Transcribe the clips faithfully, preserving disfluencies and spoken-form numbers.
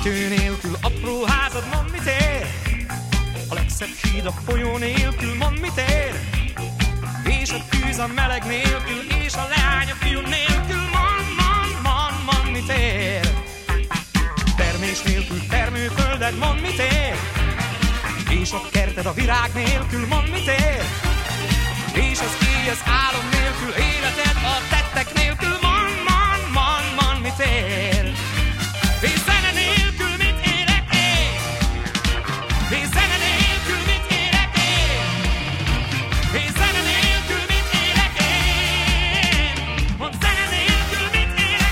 Tető nélkül apró házad, mond mit ér? A legszebb híd a folyó nélkül, mond mit ér? És a tűz a meleg nélkül, és a leány a fiú nélkül, mond, mond, mond, mond mit ér? Termés nélkül termőfölded, mond mit ér? És a kerted a virág nélkül, mond mit ér? És az éj az álom nélkül, életed a tettek nélkül, mond, mond, mond, mond mit ér? És zene nélkül mit érek én? És zene nélkül mit érek én? És zene nélkül mit érek én? Mondd, zene nélkül mit érek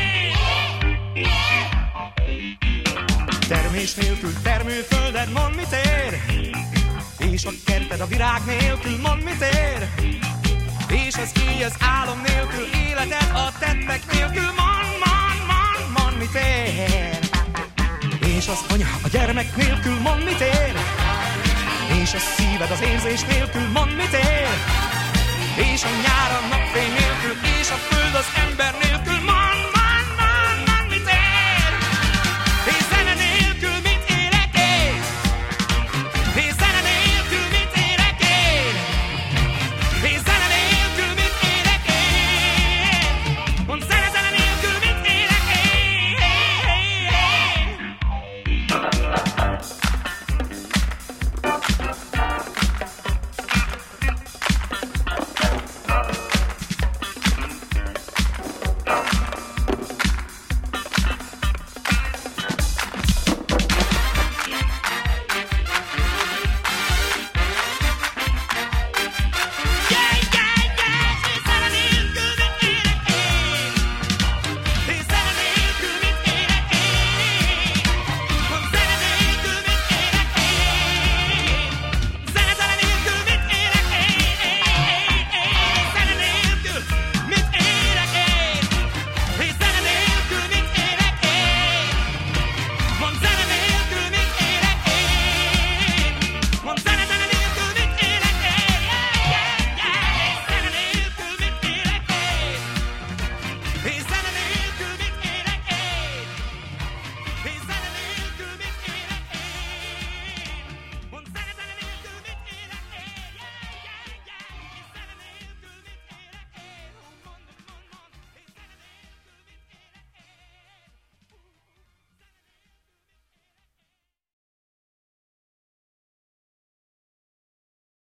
én? Termés nélkül termőfölded, mond mit ér? És a kerted a virág nélkül, mond mit ér? És az éj az álom nélkül, életed a tettek nélkül, mond, mond, mond, mond mit ér? És az anya a gyermek nélkül, mond mit ér? És a szíved az érzés nélkül, mond mit ér? És a nyár a napfény nélkül, és a föld az ember nélkül,